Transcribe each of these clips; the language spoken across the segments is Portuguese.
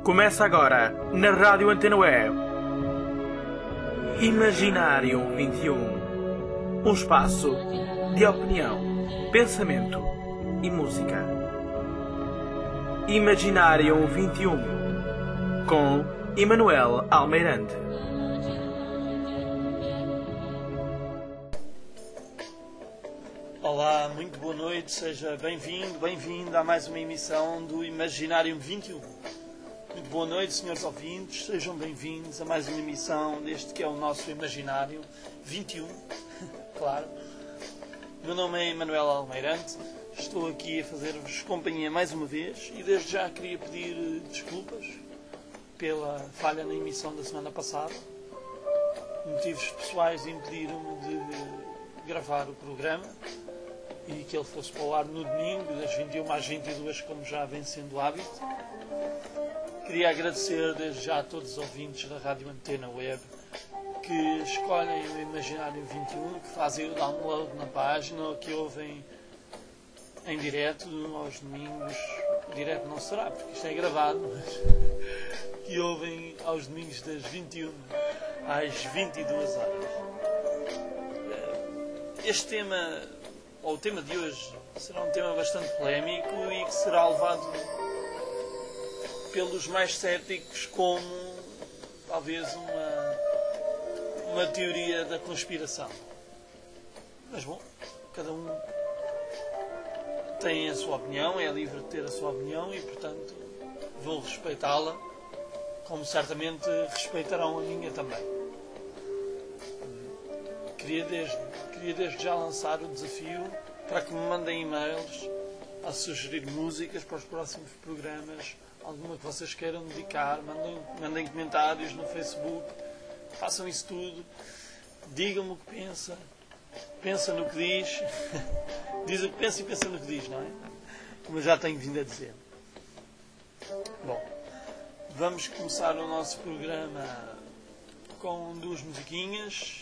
Começa agora, na Rádio Antena Web, Imaginário 21. Um espaço de opinião, pensamento e música. Imaginário 21, com Emanuel Almeirante. Olá, muito boa noite, seja bem-vindo a mais uma emissão do Imaginário 21. Muito boa noite, senhores ouvintes, sejam bem-vindos a mais uma emissão deste que é o nosso Imaginário 21, claro. Meu nome é Emanuel Almeirante, estou aqui a fazer-vos companhia mais uma vez e desde já queria pedir desculpas pela falha na emissão da semana passada. Motivos pessoais impediram-me de gravar o programa e que ele fosse para o ar no domingo, das 21 às 22, como já vem sendo hábito. Queria agradecer desde já a todos os ouvintes da Rádio Antena Web que escolhem o Imaginário 21, que fazem o download na página ou que ouvem em direto aos domingos. Direto não será, porque isto é gravado, mas que ouvem aos domingos das 21 às 22 horas. Este tema, ou o tema de hoje, será um tema bastante polémico e que será levado pelos mais céticos como talvez uma teoria da conspiração. Mas bom, cada um tem a sua opinião, é livre de ter a sua opinião e portanto vou respeitá-la, como certamente respeitarão a minha também. Queria desde já lançar o desafio para que me mandem e-mails a sugerir músicas para os próximos programas, alguma que vocês queiram dedicar, mandem comentários no Facebook, façam isso tudo, digam-me o que pensa no que diz, diz o que pensa e pensa no que diz, não é? Como eu já tenho vindo a dizer. Bom, vamos começar o nosso programa com duas musiquinhas.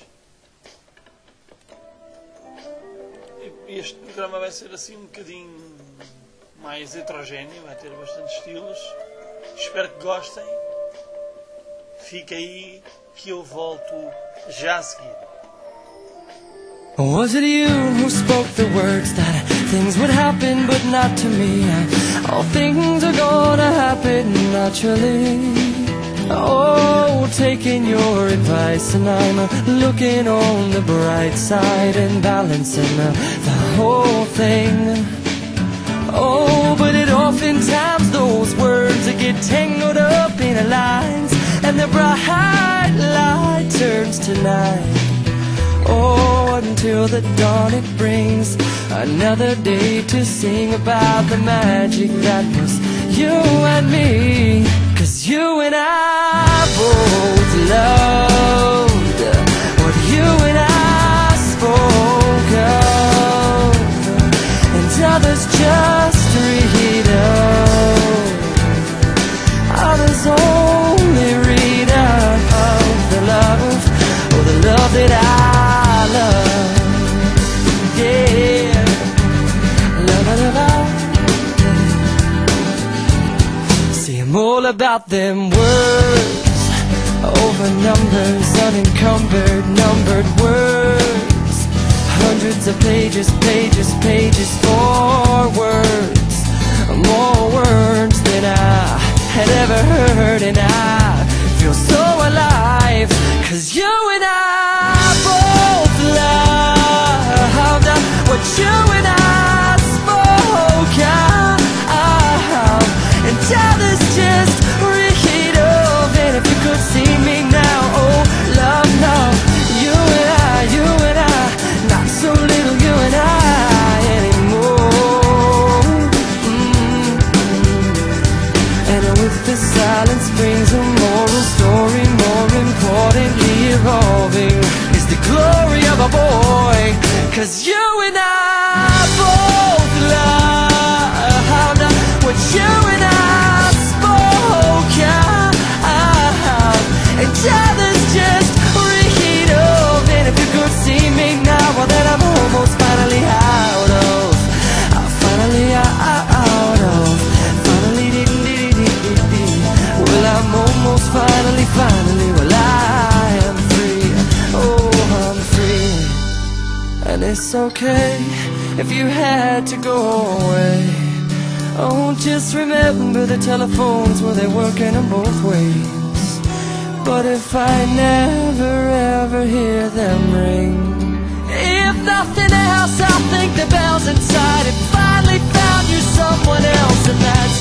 Este programa vai ser assim um bocadinho mais heterogéneo, vai ter bastante estilos. Espero que gostem. Fica aí que eu volto já a seguir. Was it you who spoke the words that things would happen but not to me? All things are gonna happen naturally. Oh, taking your advice and I'm looking on the bright side and balancing the whole thing. Oh, but it oftentimes those words that get tangled up in lines and the bright light turns to night. Oh, until the dawn it brings another day to sing about the magic that was you and me. 'Cause you and I both loved what you and I spoke of, and others just read of. Others only read of the love, or the love that I love. Yeah, love. See, I'm all about them words, over numbers, unencumbered, numbered words. Hundreds of pages for words, more words than I had ever heard, and I feel so alive. 'Cause you and I both loved what you and I spoke of, and others just read of. And if you could see me now, oh love, no, you and I, not so little you and I anymore. And with the silence brings a moral story. More importantly evolving is the glory of a boy. 'Cause you and I both loved what you and I spoke of, and others just read of. And if you could see me now, well then I'm almost finally out of. Finally out of. Finally, well it's okay if you had to go away. Oh, just remember the telephones, well, they're working in both ways. But if I never ever hear them ring, if nothing else, I think the bells inside have finally found you someone else, and that's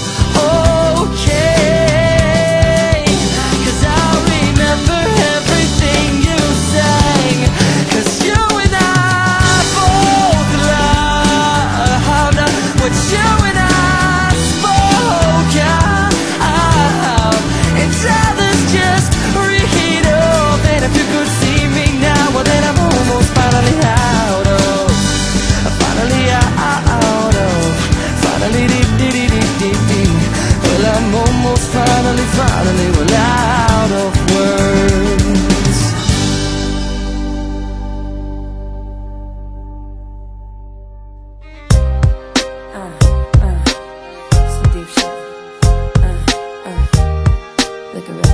okay. 'Cause I'll remember everything you sang, 'cause you and I both loved what you and I spoke out, and others just read off. And if you could see me now, well then I'm almost finally out of, well I'm almost finally well out of words. Some deep shit. Look at me.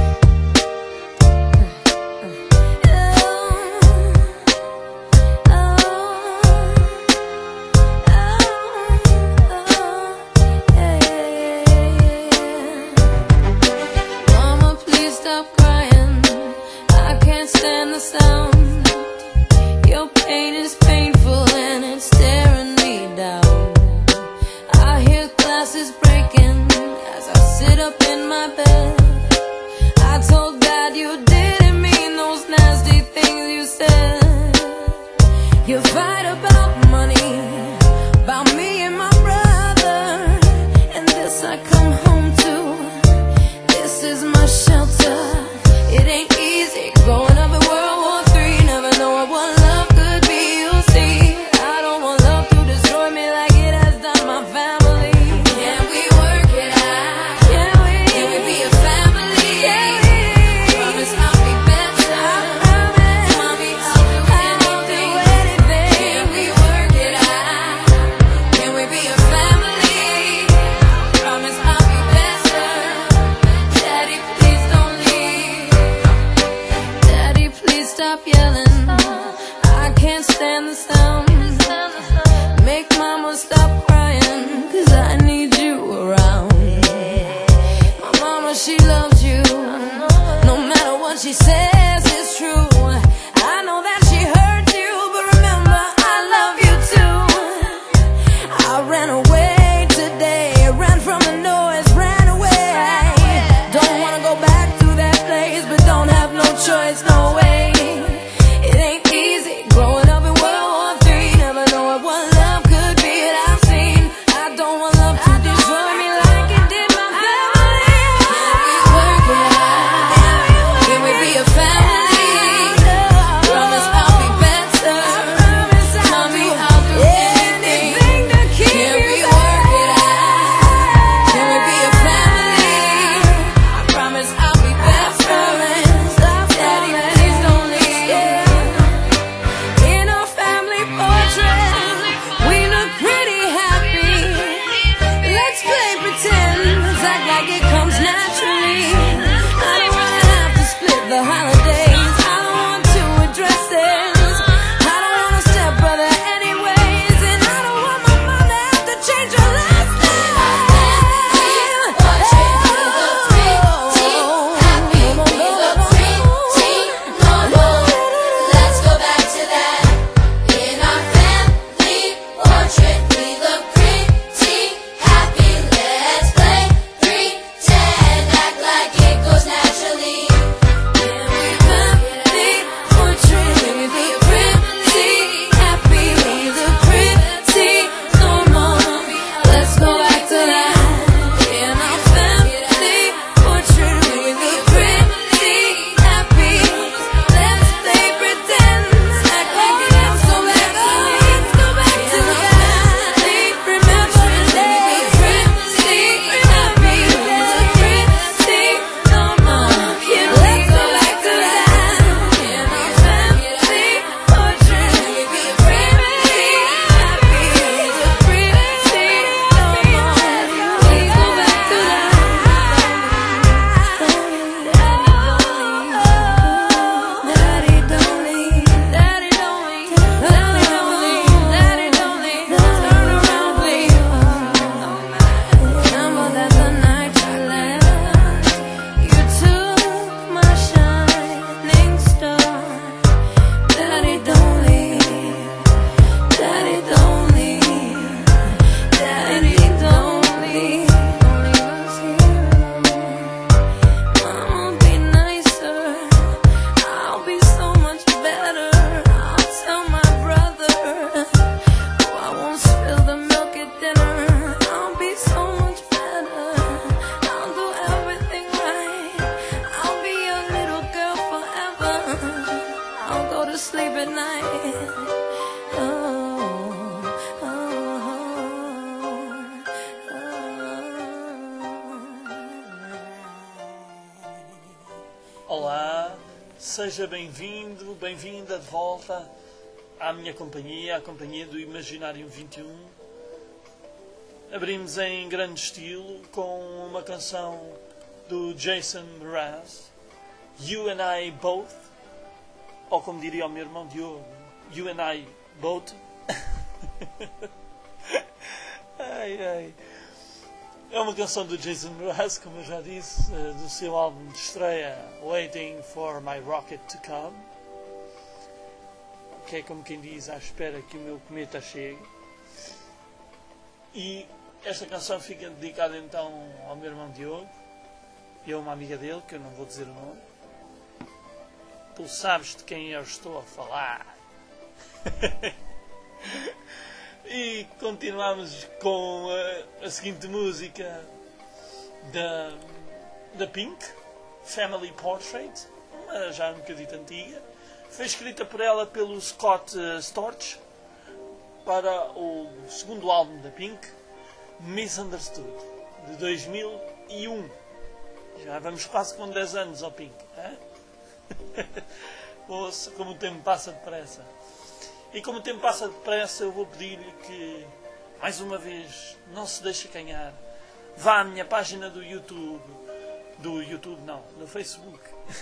Stop crying, I can't stand the sound. Your pain is painful and it's staring me down. I hear glasses breaking as I sit up in my bed. I told Dad you didn't mean those nasty things you said. You fight about money, about me and my brother, and this I come home to. This is my shelter. It ain't easy growing up in World War III, never knowing what love could be. You'll see, I don't want love to destroy me like it has done my family. Can we work it out? Can we be a family? Promise I'll be better. Mommy, I'll do anything. Can we work it out? Can we be a family? Promise I'll be better. Daddy, please don't leave. Daddy, please stop yelling. I can't stand the sound. Make mama stop crying, 'cause I need you around. My mama, she loves you. No matter what she says, it's true. I know that she hurt you, but remember, I love you too. I ran away today, ran from the noise, ran away. Don't wanna go back to that place, but don't have no choice, no way. It ain't easy growing up in World War III, never knowing what love could be that I've seen. I don't want love to destroy me like it did my family. Can we work it out? Can we be a family? to sleep at night. Olá, seja bem-vindo, bem-vinda de volta à minha companhia, à companhia do Imaginário 21. Abrimos em grande estilo com uma canção do Jason Mraz, You and I Both, ou como diria o meu irmão Diogo, You and I Both. Ai. É uma canção do Jason Mraz, como eu já disse, do seu álbum de estreia Waiting for My Rocket to Come, que é como quem diz, à espera que o meu cometa chegue. E esta canção fica dedicada então ao meu irmão Diogo e a uma amiga dele, que eu não vou dizer o nome. Tu sabes de quem eu estou a falar. E continuamos com a seguinte música da Pink, Family Portrait, já um bocadinho antiga. Foi escrita por ela pelo Scott Storch para o segundo álbum da Pink, Misunderstood, de 2001. Já vamos quase com 10 anos ao Pink. Ouça como o tempo passa depressa. E como o tempo passa depressa, eu vou pedir-lhe que, mais uma vez, não se deixe acanhar. Vá à minha página do YouTube. Do Facebook.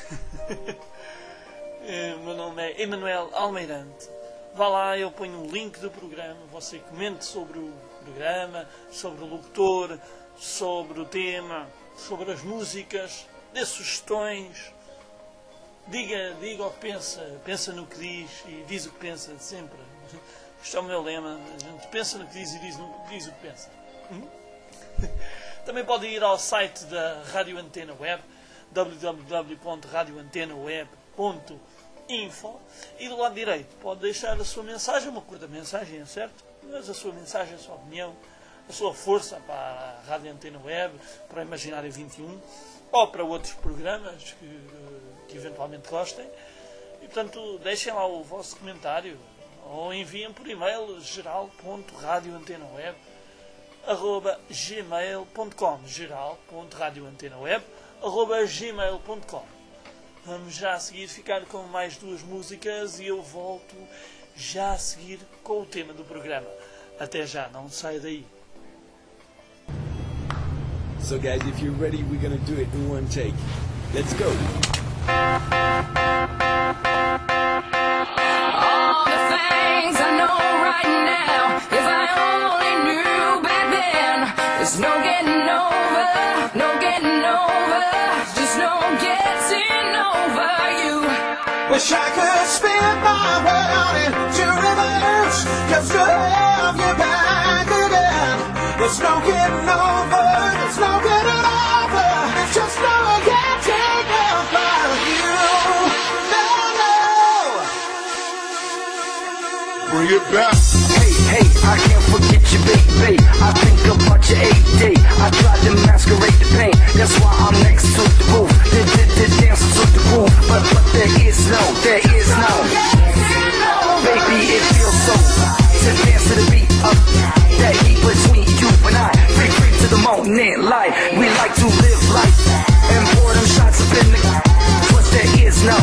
Meu nome é Emanuel Almeirante. Vá lá, eu ponho o link do programa. Você comente sobre o programa, sobre o locutor, sobre o tema, sobre as músicas, dê sugestões. Diga o que pensa no que diz e diz o que pensa sempre. Este é o meu lema, a gente pensa no que diz e diz o que pensa. Também pode ir ao site da Rádio Antena Web, www.radioantenaweb.info, e do lado direito pode deixar a sua mensagem, uma curta mensagem, é certo? Mas a sua mensagem, a sua opinião, a sua força para a Rádio Antena Web, para o Imaginário 21, ou para outros programas que eventualmente gostem. E portanto deixem lá o vosso comentário ou enviem por e-mail geral.radioantenaweb@gmail.com geral.radioantenaweb@gmail.com. Vamos já a seguir ficar com mais duas músicas e eu volto já a seguir com o tema do programa. Até já, não saia daí. So guys, if you're ready, we're gonna do it in one take. Let's go! All the things I know right now, if I only knew back then, there's no getting over, just no getting over you. Wish I could spin my world into reverse, just to have you back again. There's no getting over, there's no getting over, it's just no getting over you. No. Bring it back. Hey, I can't forget you, baby. I think about your 8-day. I tried to masquerade the pain. That's why I'm next to the roof. The dance to the groove. But there is no. Baby, it feels so to dance to the beat of that heat between you and I. Free to the moment, light. We like to live life and pour them shots up in the. But there is no.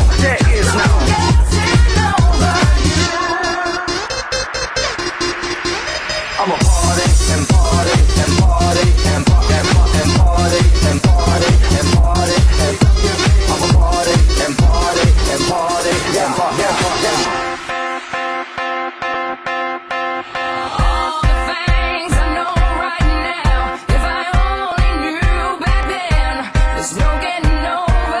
I'm a party and party and party and party and party and party and party and I'm a party and party and party and party and party. All the things I know right now, if I only knew back then, there's no getting over,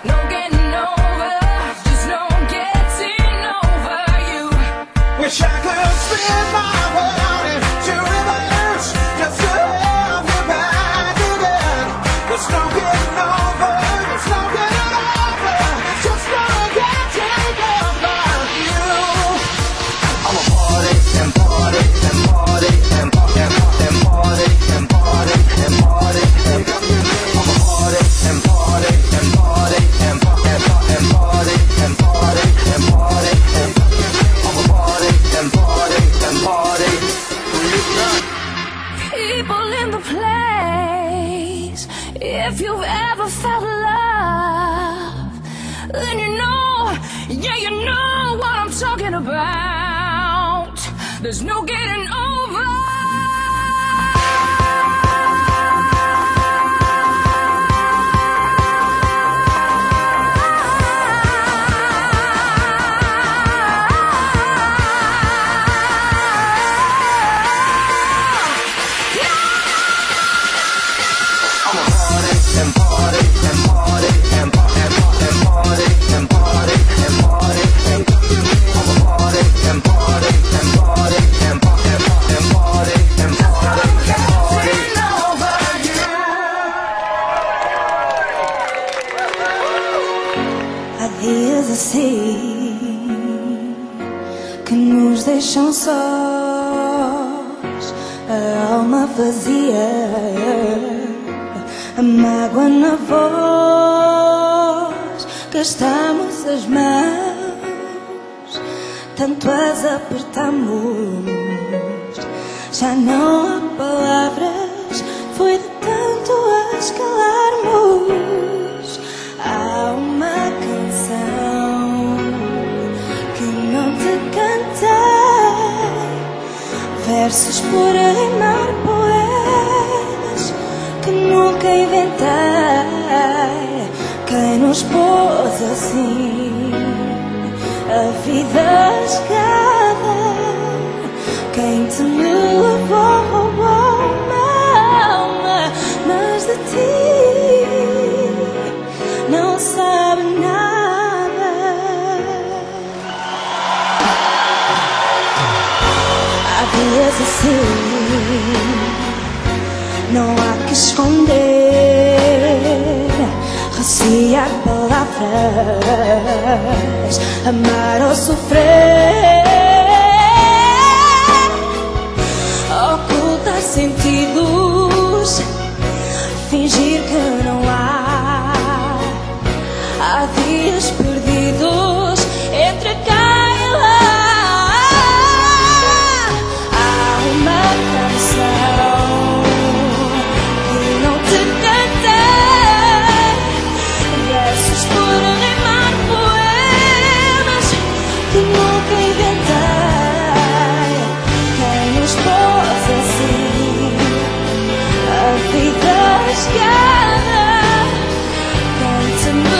just no getting over you. Wish I could spin my world into reverse, just to have you back again. There's no getting over, there's no getting over, just no getting over you. I'm a party and party and party and party and party and party and party and I'm a party and party. There's no getting over. Dias assim que nos deixam sós, a alma vazia, a mágoa na voz, gastamos as mãos, tanto as apertamos, já não há palavras, foi de tanto as calarmos. Há uma canção que não te cantei, versos por rimar poemas que nunca inventei. Quem nos pôs assim a vida escada? Quem te me levou uma alma, mas de ti não sabe nada. Há dias assim, não há que esconder, recear palavras, amar ou sofrer, ocultar sentidos, fingir que não há. Há dias perdidos entre cá e lá. Há uma canção que não te cantei, versos por rimar poemas que nunca inventei. Quem nos pôs assim a vida escada? Quem te me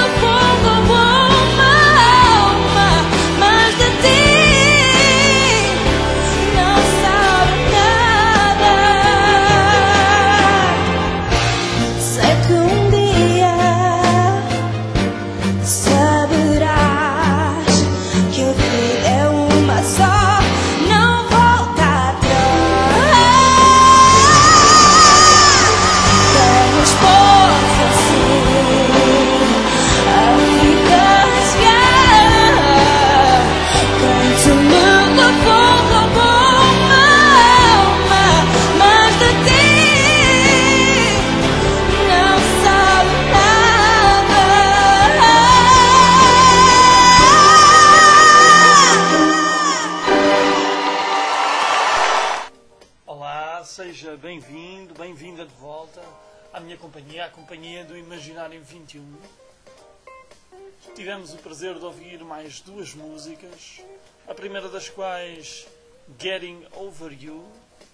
Seja bem-vindo, bem-vinda de volta à minha companhia, à companhia do Imaginário 21. Tivemos o prazer de ouvir mais duas músicas, a primeira das quais Getting Over You,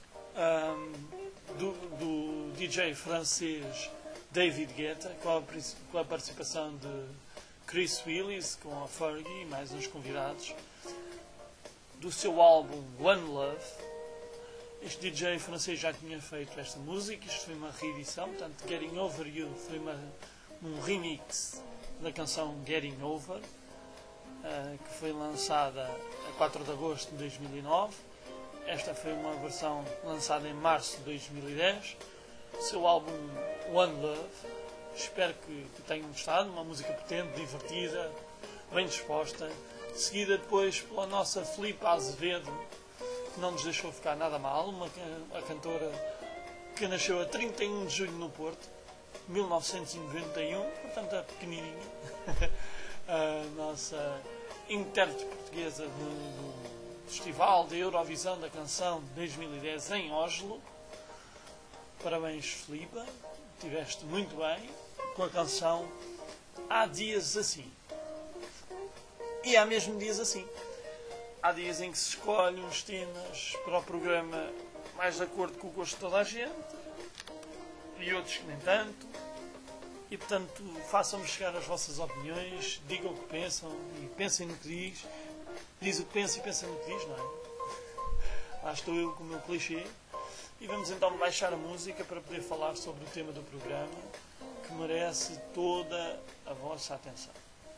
do DJ francês David Guetta, com a participação de Chris Willis, com a Fergie e mais uns convidados, do seu álbum One Love. Este DJ francês já tinha feito esta música, isto foi uma reedição, portanto Getting Over You foi um remix da canção Getting Over, que foi lançada a 4 de agosto de 2009. Esta foi uma versão lançada em março de 2010. O seu álbum One Love. Espero que tenham gostado, uma música potente, divertida, bem disposta, seguida depois pela nossa Filipe Azevedo, que não nos deixou ficar nada mal, a cantora que nasceu a 31 de julho no Porto, 1991, portanto é pequenininha, a nossa intérprete portuguesa do Festival da Eurovisão da Canção 2010 em Oslo. Parabéns, Filipa, estiveste muito bem com a canção Há Dias Assim. E há mesmo dias assim. há dias em que se escolhe uns temas para o programa mais de acordo com o gosto de toda a gente e outros que nem tanto. E portanto, façam-me chegar as vossas opiniões, digam o que pensam e pensem no que diz. Diz o que pensa e pensa no que diz, não é? Lá estou eu com o meu clichê. E vamos então baixar a música para poder falar sobre o tema do programa, que merece toda a vossa atenção.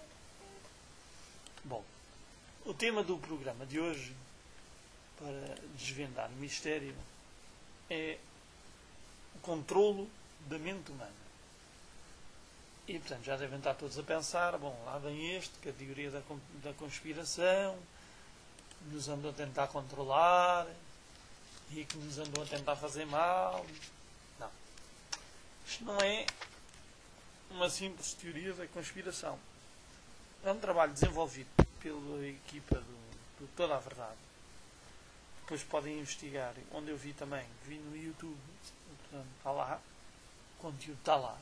Bom, o tema do programa de hoje, para desvendar o mistério, é o controlo da mente humana. E, portanto, já devem estar todos a pensar, bom, lá vem este, que a teoria da conspiração, nos andam a tentar controlar e que nos andam a tentar fazer mal. Não. Isto não é uma simples teoria da conspiração. É um trabalho desenvolvido pela equipa do Toda a Verdade. Depois podem investigar, onde eu vi também, vi no YouTube, portanto, está lá, o conteúdo está lá.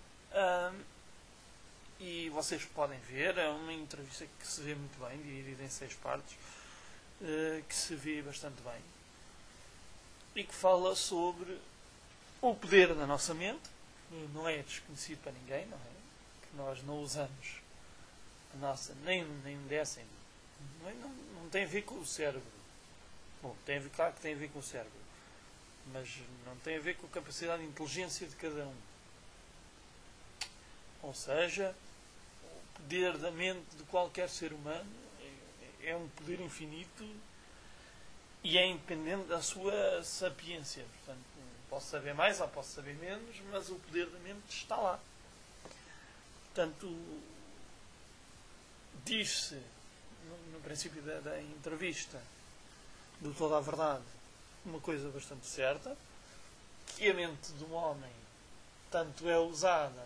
E vocês podem ver, é uma entrevista que se vê muito bem, dividida em 6 partes, que se vê bastante bem, e que fala sobre o poder da nossa mente. Não é desconhecido para ninguém, não é? Que nós não usamos a nossa, nem um décimo. Não tem a ver com o cérebro. Bom, claro que tem a ver com o cérebro, mas não tem a ver com a capacidade de inteligência de cada um. Ou seja, o poder da mente de qualquer ser humano é um poder infinito e é independente da sua sapiência. Portanto, posso saber mais ou posso saber menos, mas o poder da mente está lá. Portanto, diz-se no princípio da entrevista do Toda a Verdade uma coisa bastante certa, que a mente do homem tanto é usada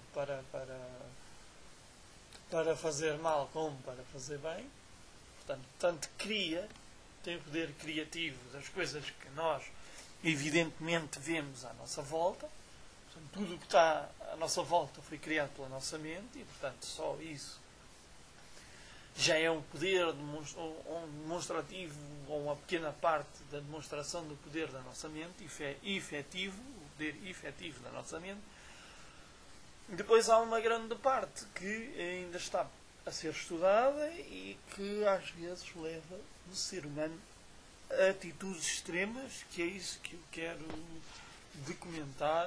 para fazer mal como para fazer bem. Portanto, tanto tem o poder criativo das coisas que nós evidentemente vemos à nossa volta. Portanto, tudo o que está à nossa volta foi criado pela nossa mente e, portanto, só isso já é um poder demonstrativo, ou uma pequena parte da demonstração do poder da nossa mente, efetivo, o poder efetivo da nossa mente. Depois há uma grande parte que ainda está a ser estudada e que às vezes leva o ser humano a atitudes extremas, que é isso que eu quero documentar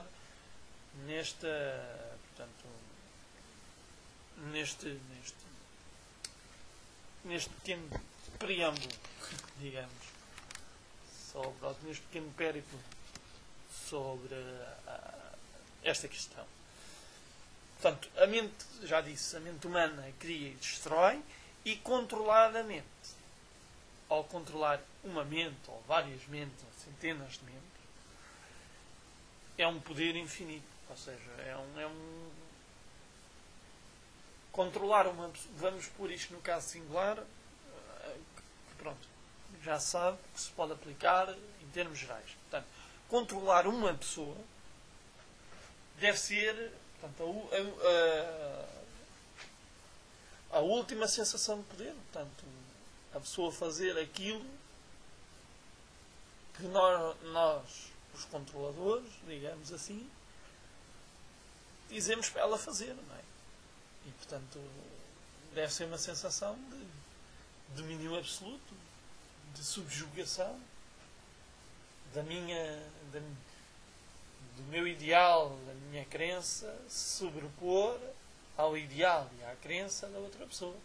neste pequeno preâmbulo, digamos, neste pequeno périplo sobre esta questão. Portanto, a mente, já disse, a mente humana cria e destrói, e controlar a mente, ou controlar uma mente, ou várias mentes, ou centenas de mentes, é um poder infinito. Ou seja, controlar uma pessoa, vamos pôr isto no caso singular, pronto, já se sabe que se pode aplicar em termos gerais. Portanto, controlar uma pessoa deve ser, portanto, a última sensação de poder. Portanto, a pessoa fazer aquilo que nós, os controladores, digamos assim, dizemos para ela fazer, não é? E, portanto, deve ser uma sensação de domínio absoluto, de subjugação do meu ideal, da minha crença, se sobrepor ao ideal e à crença da outra pessoa.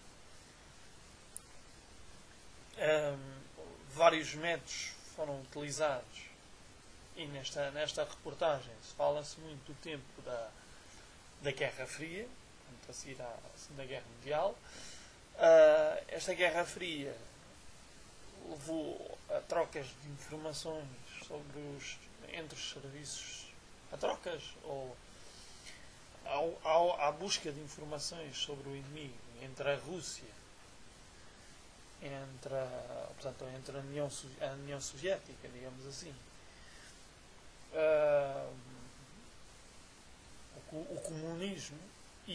Vários métodos foram utilizados, e nesta reportagem fala-se muito do tempo da Guerra Fria, a seguir à Segunda Guerra Mundial. Esta Guerra Fria levou a trocas de informações entre os serviços, a trocas ou à busca de informações sobre o inimigo entre a Rússia, entre a União Soviética, digamos assim, o comunismo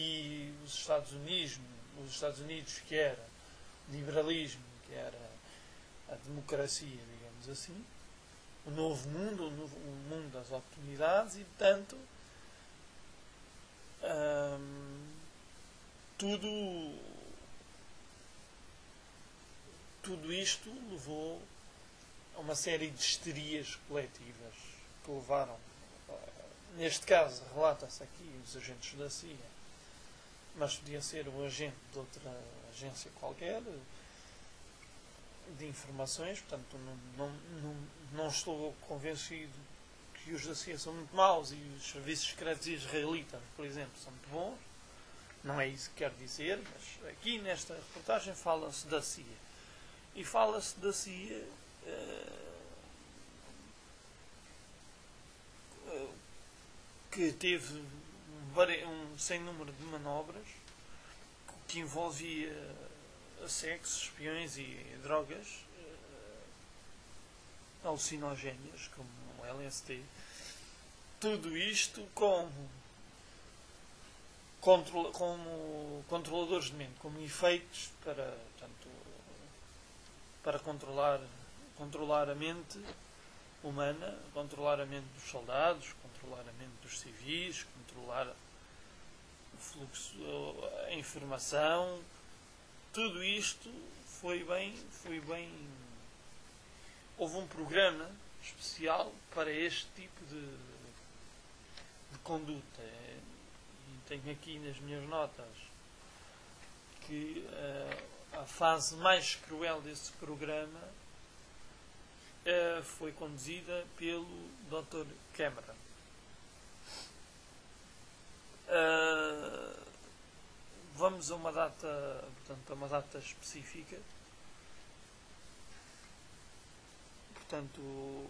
e os Estados Unidos, que era liberalismo, que era a democracia, digamos assim, o novo mundo, o mundo das oportunidades, e portanto tudo isto levou a uma série de histerias coletivas que levaram, neste caso relata-se aqui os agentes da CIA, mas podia ser o agente de outra agência qualquer de informações. Portanto não estou convencido que os da CIA são muito maus e os serviços secretos israelitas, por exemplo, são muito bons. Não é isso que quero dizer, mas aqui nesta reportagem fala-se da CIA. E fala-se da CIA que teve um sem número de manobras que envolvia sexo, espiões e drogas alucinogéneas, como o LSD. Tudo isto como controladores de mente, como efeitos para controlar a mente humana, controlar a mente dos soldados, controlar a mente dos civis, controlar o fluxo, a informação. Tudo isto foi bem. Houve um programa especial para este tipo de conduta. E tenho aqui nas minhas notas que a fase mais cruel desse programa foi conduzida pelo Dr. Cameron. Vamos a uma data, portanto, a uma data específica. Portanto,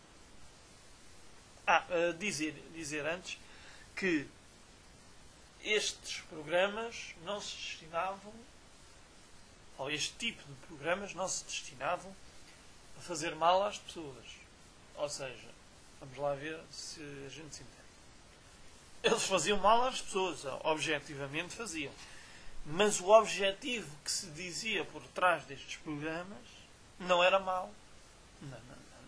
dizer antes que estes programas não se destinavam, ou este tipo de programas não se destinavam a fazer mal às pessoas. Ou seja, vamos lá ver se a gente se entende. Eles faziam mal às pessoas, objetivamente faziam. Mas o objetivo que se dizia por trás destes programas não era mau. Não.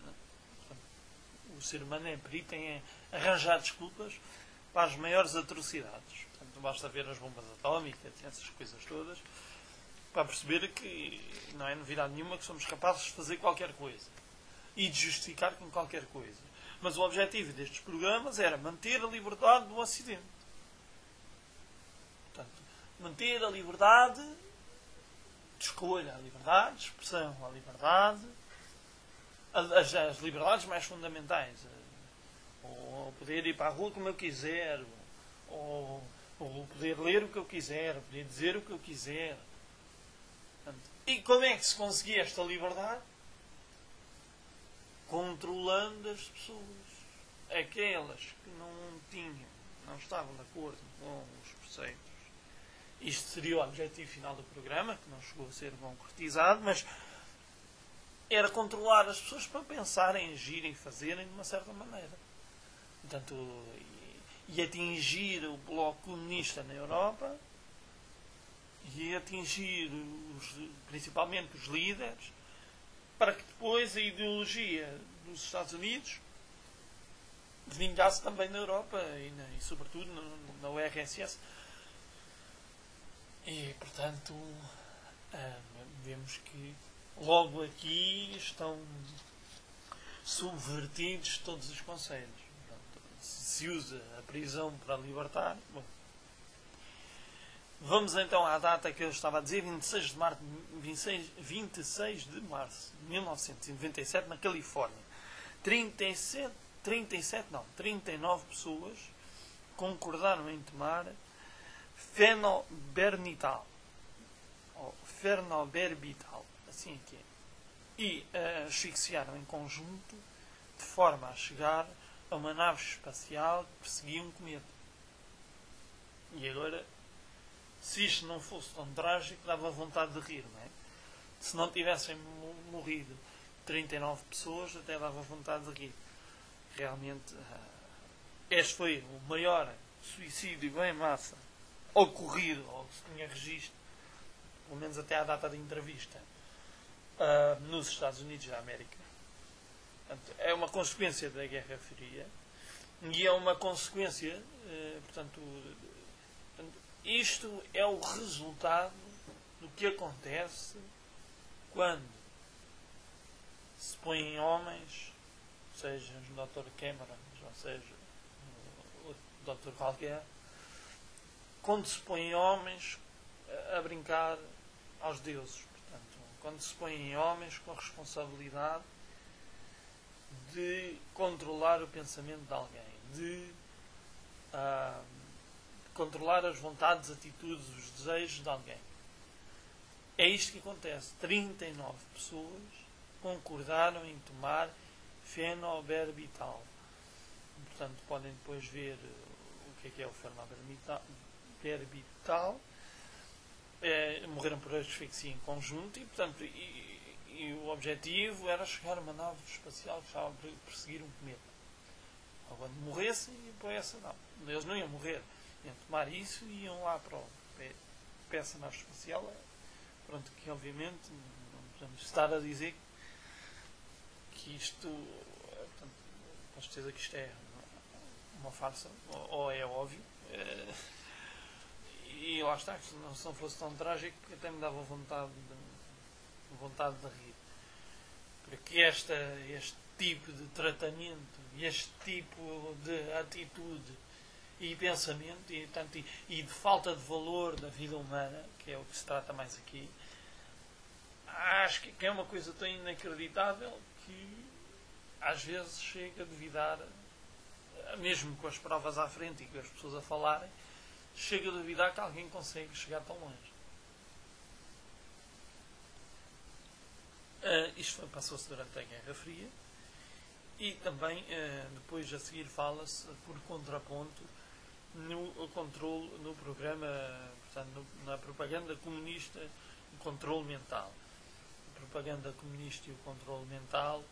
O ser humano é perito em arranjar desculpas para as maiores atrocidades. Portanto, basta ver as bombas atómicas e essas coisas todas para perceber que não é novidade nenhuma que somos capazes de fazer qualquer coisa e de justificar com qualquer coisa. Mas o objetivo destes programas era manter a liberdade do Ocidente. Portanto, manter a liberdade de escolha, a liberdade de expressão, a liberdade, as liberdades mais fundamentais. Ou poder ir para a rua como eu quiser, ou poder ler o que eu quiser, poder dizer o que eu quiser. Portanto, e como é que se conseguia esta liberdade? Controlando as pessoas. Aquelas que não estavam de acordo com os preceitos. Isto seria o objetivo final do programa, que não chegou a ser concretizado, mas era controlar as pessoas para pensarem, agirem, fazerem de uma certa maneira. Portanto, e atingir o bloco comunista na Europa, e atingir principalmente os líderes, para que depois a ideologia dos Estados Unidos vingasse também na Europa e sobretudo na URSS. E, portanto, vemos que logo aqui estão subvertidos todos os conceitos. Portanto, se usa a prisão para libertar. Bom, vamos então à data que eu estava a dizer, 26 de março de 1997, na Califórnia. 39 pessoas concordaram em tomar fenobarbital, ou fenobarbital, assim é que é, e asfixiaram em conjunto de forma a chegar a uma nave espacial que perseguia um cometa. E agora, se isto não fosse tão trágico, dava vontade de rir, não é? Se não tivessem morrido 39 pessoas, até dava vontade de rir. Realmente, este foi o maior suicídio em massa ocorrido, ou que se tinha registro, pelo menos até à data da entrevista, nos Estados Unidos da América. Portanto, é uma consequência da Guerra Fria e é uma consequência, portanto, isto é o resultado do que acontece quando se põem homens, seja o Dr. Cameron, ou seja o Dr. qualquer, quando se põem homens a brincar aos deuses. Portanto, quando se põem homens com a responsabilidade de controlar o pensamento de alguém, de controlar as vontades, atitudes, os desejos de alguém. É isto que acontece. 39 pessoas concordaram em tomar fenobarbital. Portanto, podem depois ver o que é o fenobarbital. Morreram por asfixia em conjunto e, portanto, e o objetivo era chegar a uma nave espacial que estava a perseguir um cometa. Ou quando morressem, para essa não. Eles não iam morrer. Iam tomar isso e iam lá para essa nave espacial. Pronto, que obviamente não podemos estar a dizer que isto, portanto, com certeza que isto é uma farsa, ou é óbvio. E lá está, se não fosse tão trágico, até me dava vontade de rir. Porque este tipo de tratamento, este tipo de atitude e pensamento, e de falta de valor da vida humana, que é o que se trata mais aqui, acho que é uma coisa tão inacreditável que às vezes chega a duvidar, mesmo com as provas à frente e com as pessoas a falarem, chega a duvidar que alguém consegue chegar tão longe. Isto passou-se durante a Guerra Fria e também depois a seguir fala-se por contraponto no controle, no programa, portanto, na propaganda comunista, o controle mental. A propaganda comunista e o controle mental,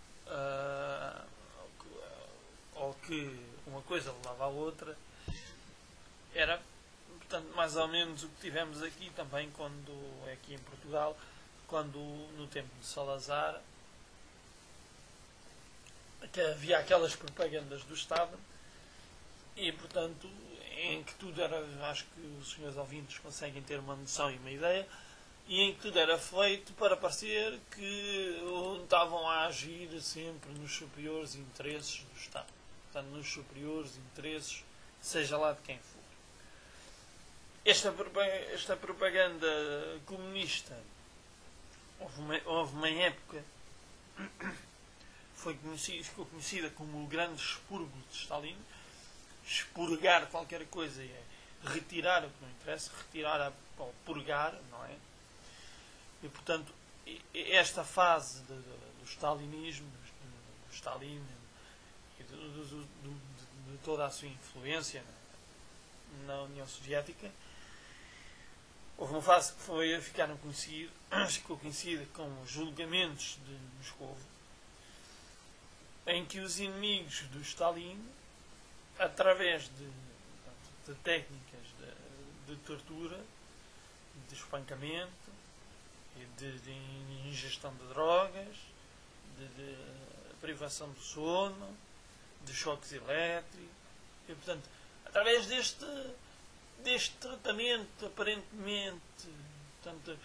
ou que uma coisa levava à outra, era, portanto, mais ou menos o que tivemos aqui também aqui em Portugal, quando no tempo de Salazar, que havia aquelas propagandas do Estado e, portanto, em que tudo era, acho que os senhores ouvintes conseguem ter uma noção e uma ideia, e em que tudo era feito para parecer que estavam a agir sempre nos superiores interesses do Estado. Portanto, nos superiores interesses, seja lá de quem for. Esta propaganda comunista, houve uma época, ficou conhecida como o grande expurgo de Stalin. Expurgar qualquer coisa é retirar o que não interessa, ou purgar, não é? E, portanto, esta fase do stalinismo, do Stalin e de toda a sua influência na União Soviética, houve uma fase que ficou conhecida como os julgamentos de Moscou, em que os inimigos do Stalin, através de técnicas de tortura, de espancamento, de ingestão de drogas, de privação do sono, de choques elétricos, e, portanto, através deste tratamento aparentemente, portanto,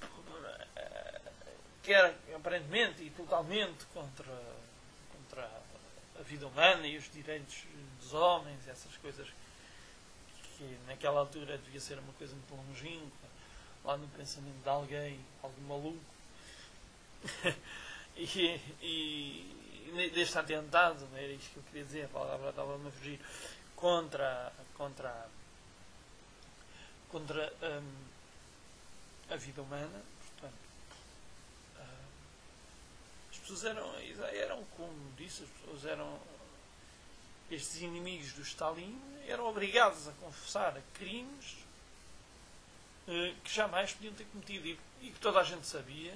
que era aparentemente e totalmente contra a vida humana e os direitos dos homens, essas coisas que naquela altura devia ser uma coisa muito longínqua, lá no pensamento de alguém, algum maluco, e deste atentado, não era isto que eu queria dizer, a palavra estava-me a fugir, contra a vida humana. Portanto, as pessoas eram, como disse, estes inimigos do Stalin eram obrigados a confessar crimes que jamais podiam ter cometido e que toda a gente sabia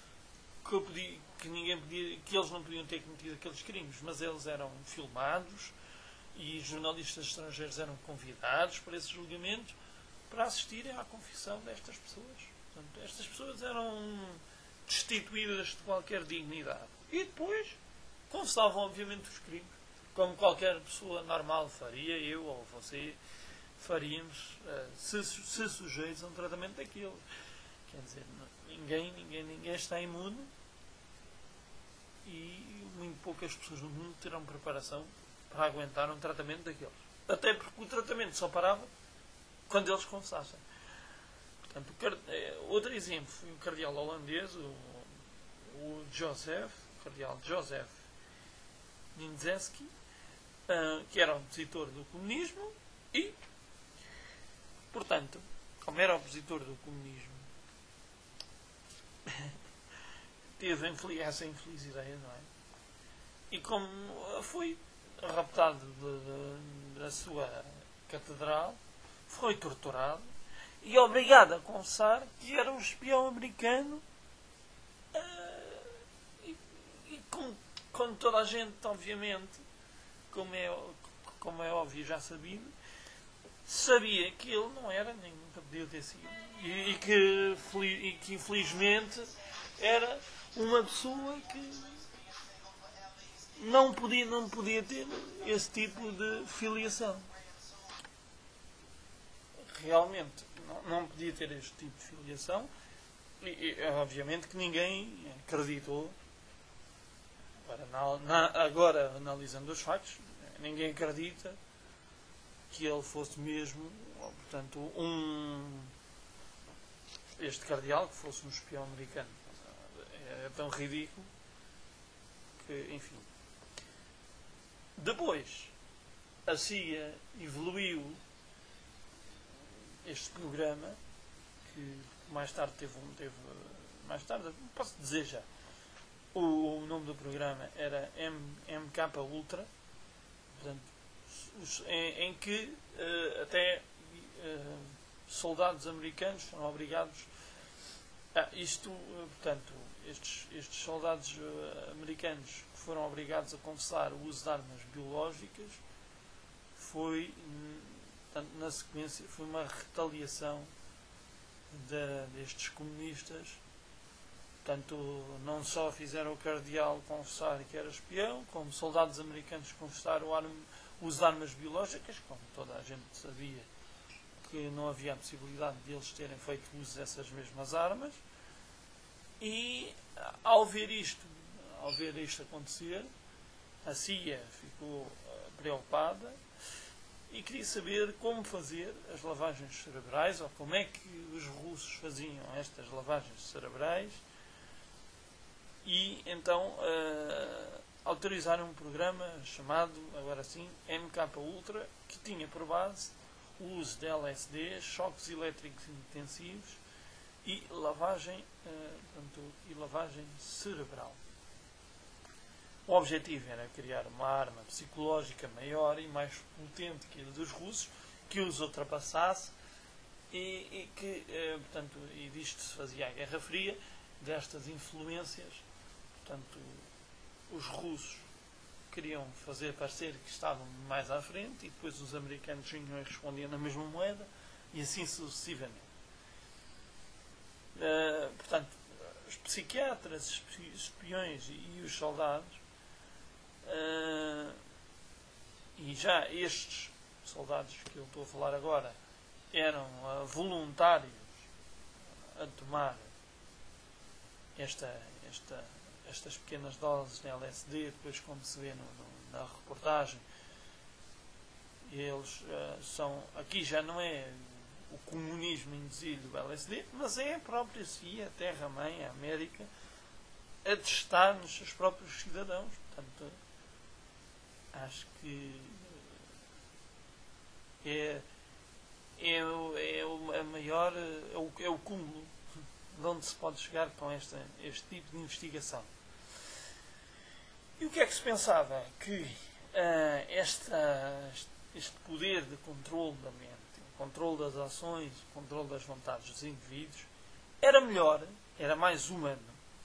que eles não podiam ter cometido aqueles crimes, mas eles eram filmados e jornalistas estrangeiros eram convidados para esses julgamentos para assistirem à confissão destas pessoas. Portanto, estas pessoas destituídas de qualquer dignidade. E depois confessavam, obviamente, os crimes, como qualquer pessoa normal faria, eu ou você faríamos, se sujeitos a um tratamento daquilo. Quer dizer, ninguém está imune, e muito poucas pessoas no mundo terão preparação para aguentar um tratamento daqueles. Até porque o tratamento só parava quando eles confessassem. Portanto, outro exemplo foi o cardeal holandês, o cardeal Joseph Niedzewski, que era opositor do comunismo e, portanto, como era opositor do comunismo, teve essa infeliz ideia, não é? E como foi raptado da sua catedral, foi torturado e obrigado a confessar que era um espião americano, e como toda a gente, obviamente, como é óbvio, já sabia que ele não era, nem nunca podia ter sido, e que infelizmente era uma pessoa que não podia ter esse tipo de filiação. Realmente não podia ter este tipo de filiação, e obviamente que ninguém acreditou. Agora, analisando os factos, ninguém acredita que ele fosse mesmo, portanto, este cardeal, que fosse um espião americano. É tão ridículo que, enfim. Depois, a CIA evoluiu este programa, que mais tarde mais tarde, posso dizer já, o nome do programa era MK Ultra, portanto, em que até soldados americanos foram obrigados portanto, estes soldados americanos que foram obrigados a confessar o uso de armas biológicas foi, portanto, na sequência, foi uma retaliação destes comunistas. Portanto, não só fizeram o cardeal confessar que era espião, como soldados americanos confessaram o uso de armas biológicas, como toda a gente sabia que não havia a possibilidade de eles terem feito uso dessas mesmas armas. E ao ver isto acontecer, a CIA ficou preocupada e queria saber como fazer as lavagens cerebrais, ou como é que os russos faziam estas lavagens cerebrais, e então autorizaram um programa chamado, agora sim, MK Ultra, que tinha por base o uso de LSD, choques elétricos intensivos e lavagem cerebral. O objetivo era criar uma arma psicológica maior e mais potente que a dos russos, que os ultrapassasse, e que, portanto, e disto se fazia a Guerra Fria, destas influências. Portanto, os russos queriam fazer parecer que estavam mais à frente, e depois os americanos vinham e respondiam na mesma moeda, e assim sucessivamente. Portanto, os psiquiatras, espiões e os soldados, e já estes soldados que eu estou a falar agora eram voluntários a tomar estas pequenas doses de LSD, depois, como se vê na reportagem, eles são, aqui já não é o comunismo induzido do LSD, mas é a própria CIA, a Terra-mãe, a América, a testar nos seus próprios cidadãos. Portanto, acho que é o cúmulo de onde se pode chegar com este tipo de investigação. E o que é que se pensava? Que este poder de controle da mente, o controle das ações, o controle das vontades dos indivíduos, era melhor, era mais humano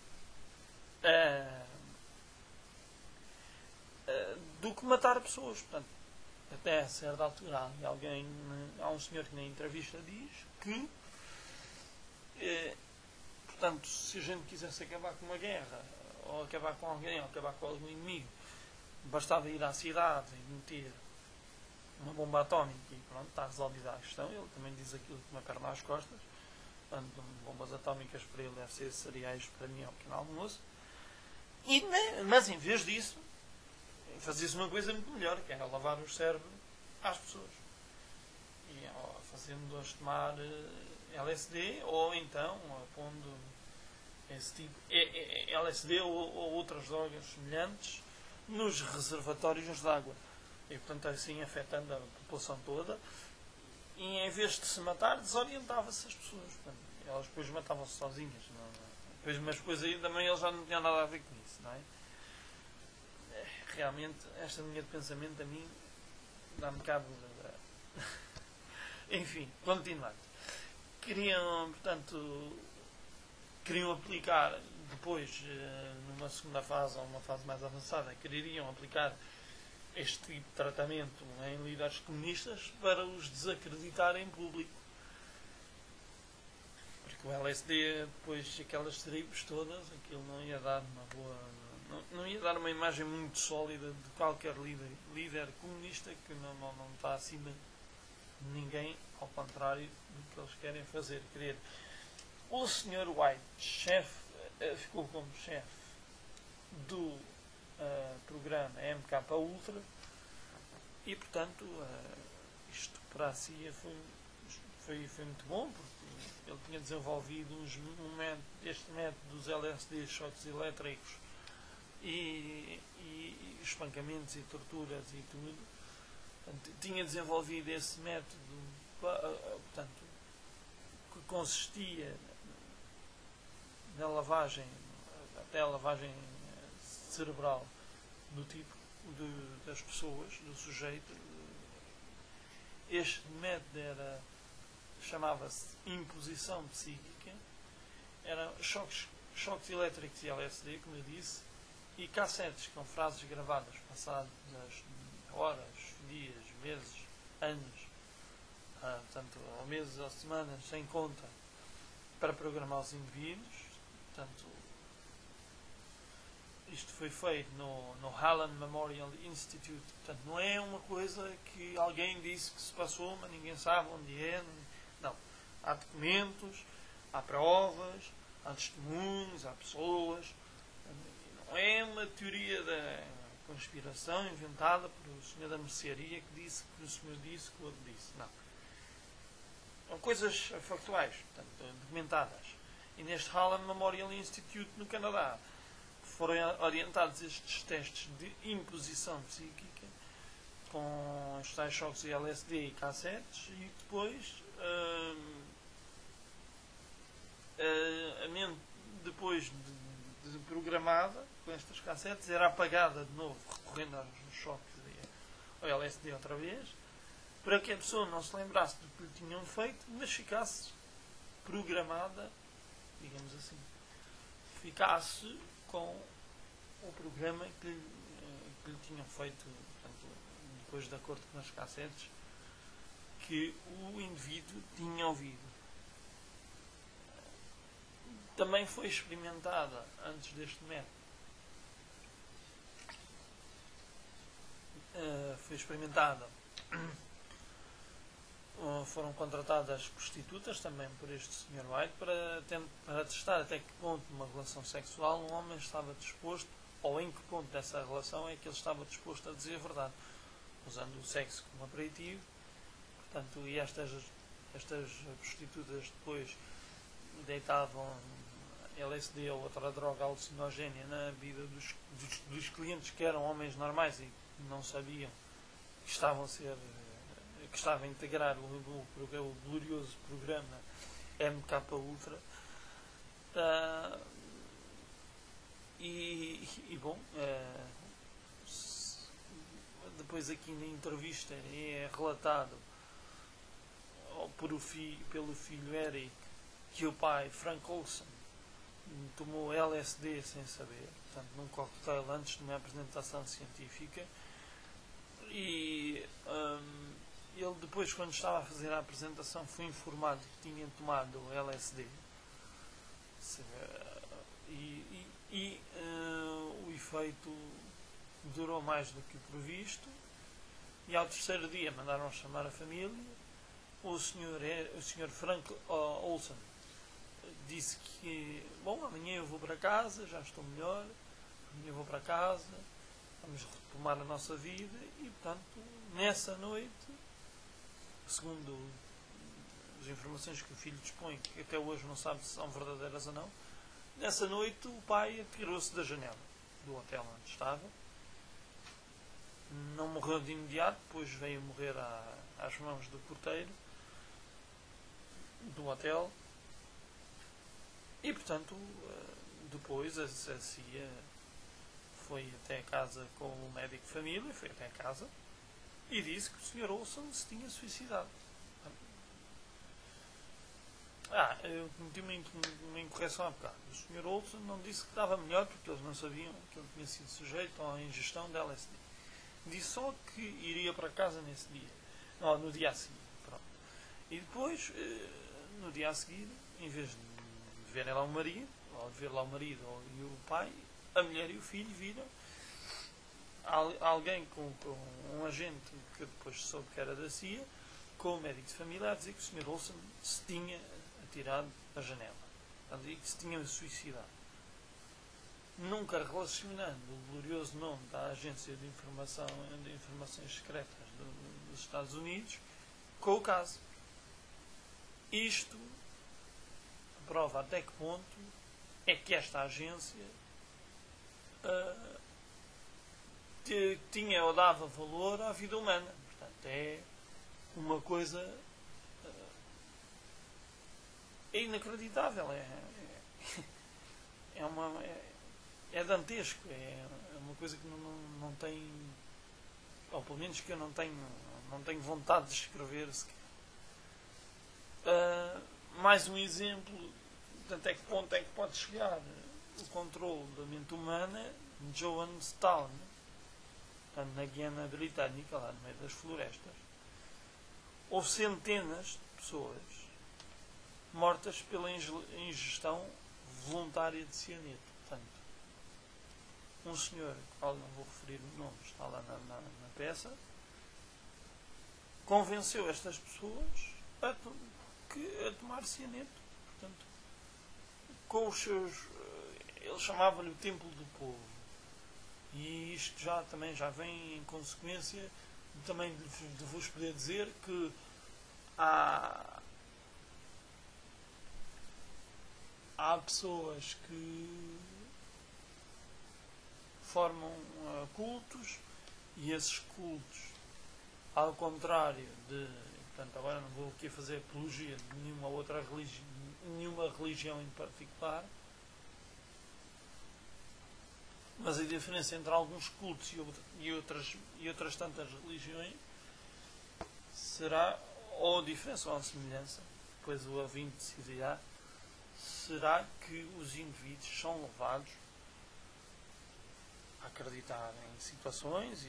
do que matar pessoas. Portanto, até a certa altura há um senhor que na entrevista diz que portanto, se a gente quisesse acabar com uma guerra, ou acabar com alguém, ou acabar com algum inimigo, bastava ir à cidade e meter uma bomba atómica e pronto, está resolvida a questão. Ele também diz aquilo com uma perna às costas. Portanto, bombas atómicas para ele deve ser cereais, para mim é o pequeno almoço. Mas em vez disso, fazia-se uma coisa muito melhor, que era lavar o cérebro às pessoas. E fazendo-as tomar LSD, ou então pondo esse tipo LSD ou outras drogas semelhantes nos reservatórios de água. E portanto assim afetando a população toda. E em vez de se matar, desorientava-se as pessoas. Portanto, elas depois matavam-se sozinhas. Mas depois aí também eles já não tinham nada a ver com isso, não é? Realmente, esta linha de pensamento a mim dá-me cabo de... Enfim, continuando. Queriam aplicar depois, numa segunda fase ou uma fase mais avançada, queriam aplicar este tipo de tratamento em líderes comunistas para os desacreditar em público. Porque o LSD, depois aquelas tribos todas, aquilo não ia dar uma boa... Não ia dar uma imagem muito sólida de qualquer líder comunista, que não está acima de ninguém, ao contrário do que eles querem fazer. O Sr. White, ficou como chefe do programa MK Ultra, e portanto isto para a CIA foi muito bom, porque ele tinha desenvolvido este método dos LSD, choques elétricos e espancamentos e torturas e tudo. Portanto, tinha desenvolvido esse método, portanto, que consistia na lavagem, até a lavagem cerebral do tipo das pessoas, do sujeito. Este método chamava-se imposição psíquica, eram choques elétricos e LSD, como eu disse, e cassetes com frases gravadas passadas horas, dias, meses, anos, portanto, ou meses ou semanas, sem conta, para programar os indivíduos. Portanto, isto foi feito no Hallam Memorial Institute. Portanto, não é uma coisa que alguém disse que se passou, mas ninguém sabe onde é. Não. Há documentos, há provas, há testemunhos, há pessoas. Não é uma teoria da conspiração inventada por o senhor da mercearia que disse que o senhor disse que o outro disse. Não. São coisas factuais, portanto, documentadas. E neste Hallam Memorial Institute, no Canadá, foram orientados estes testes de imposição psíquica com os tais choques de LSD e cassetes, e depois a mente, depois de programada com estas cassetes, era apagada de novo, recorrendo aos choques ao LSD outra vez, para que a pessoa não se lembrasse do que lhe tinham feito, mas ficasse programada, digamos assim, ficasse com o programa que lhe tinham feito, portanto, depois de acordo com as cassetes que o indivíduo tinha ouvido. Também foi experimentada, antes deste método, foram contratadas prostitutas também por este Sr. White para testar até que ponto numa relação sexual um homem estava disposto, ou em que ponto dessa relação é que ele estava disposto a dizer a verdade, usando o sexo como aperitivo. Portanto, e estas prostitutas depois deitavam LSD ou outra droga alucinogénia na vida dos clientes, que eram homens normais e não sabiam que estavam a integrar o glorioso programa MK Ultra. Bom, depois aqui na entrevista é relatado pelo filho Eric que o pai, Frank Olson, tomou LSD sem saber, portanto num cocktail antes de uma apresentação científica, e ele depois, quando estava a fazer a apresentação, foi informado que tinha tomado LSD O efeito durou mais do que o previsto, e ao terceiro dia mandaram chamar a família. O senhor Frank Olsen disse que, bom, amanhã eu vou para casa, já estou melhor, amanhã eu vou para casa, vamos retomar a nossa vida. E portanto, nessa noite, segundo as informações que o filho dispõe, que até hoje não sabe se são verdadeiras ou não, nessa noite o pai atirou-se da janela do hotel onde estava. Não morreu de imediato, depois veio morrer às mãos do porteiro do hotel. E portanto, depois a CIA foi até casa com o médico de família, foi até casa e disse que o Sr. Olsen se tinha suicidado. Eu cometi uma incorreção há bocado. O Sr. Olsen não disse que estava melhor, porque eles não sabiam que ele tinha sido sujeito à ingestão de LSD. Disse só que iria para casa nesse dia. Não, no dia a seguir. Pronto. E depois, no dia a seguir, em vez de verem lá o marido, ou de ver lá o marido e o pai, a mulher e o filho viram alguém com um agente que depois soube que era da CIA, com o médico de família, a dizer que o Sr. Olsen se tinha atirado da janela, e que se tinha suicidado. Nunca relacionando o glorioso nome da Agência de Informações Secretas dos Estados Unidos com o caso. Isto prova até que ponto é que esta agência tinha ou dava valor à vida humana. Portanto, é uma coisa inacreditável. É dantesco. É uma coisa que não tem, ou pelo menos que eu não tenho vontade de escrever sequer. Mais um exemplo de até que ponto é que pode chegar o controle da mente humana. Joan Stalin, na Guiana Britânica, lá no meio das florestas, houve centenas de pessoas mortas pela ingestão voluntária de cianeto. Portanto, um senhor, ao não vou referir o nome, está lá na peça, convenceu estas pessoas a tomar cianeto. Portanto, com os seus, ele chamava-lhe o templo do povo. E isto também já vem em consequência também de vos poder dizer que há pessoas que formam cultos, e esses cultos, ao contrário de, portanto, agora não vou aqui fazer apologia de nenhuma religião em particular, mas a diferença entre alguns cultos e outras tantas religiões será, ou a diferença ou a semelhança, depois o ouvinte decidirá, será que os indivíduos são levados a acreditar em situações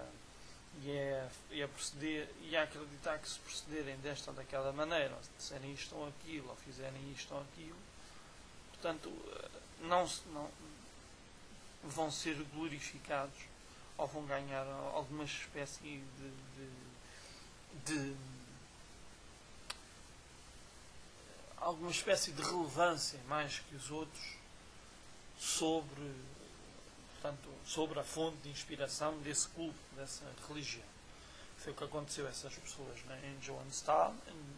e a acreditar que, se procederem desta ou daquela maneira, ou se disserem isto ou aquilo, ou fizerem isto ou aquilo, portanto, não vão ser glorificados ou vão ganhar alguma espécie de alguma espécie de relevância mais que os outros sobre a fonte de inspiração desse culto, dessa religião. Foi o que aconteceu a essas pessoas, né, em Jonestown,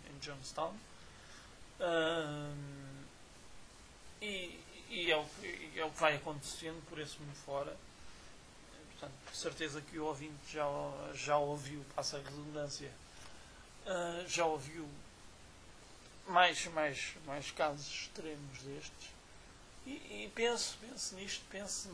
e é o que vai acontecendo por esse mundo fora. Portanto, de certeza que o ouvinte já ouviu, passa a redundância, já ouviu mais casos extremos destes, e pense nisto, pense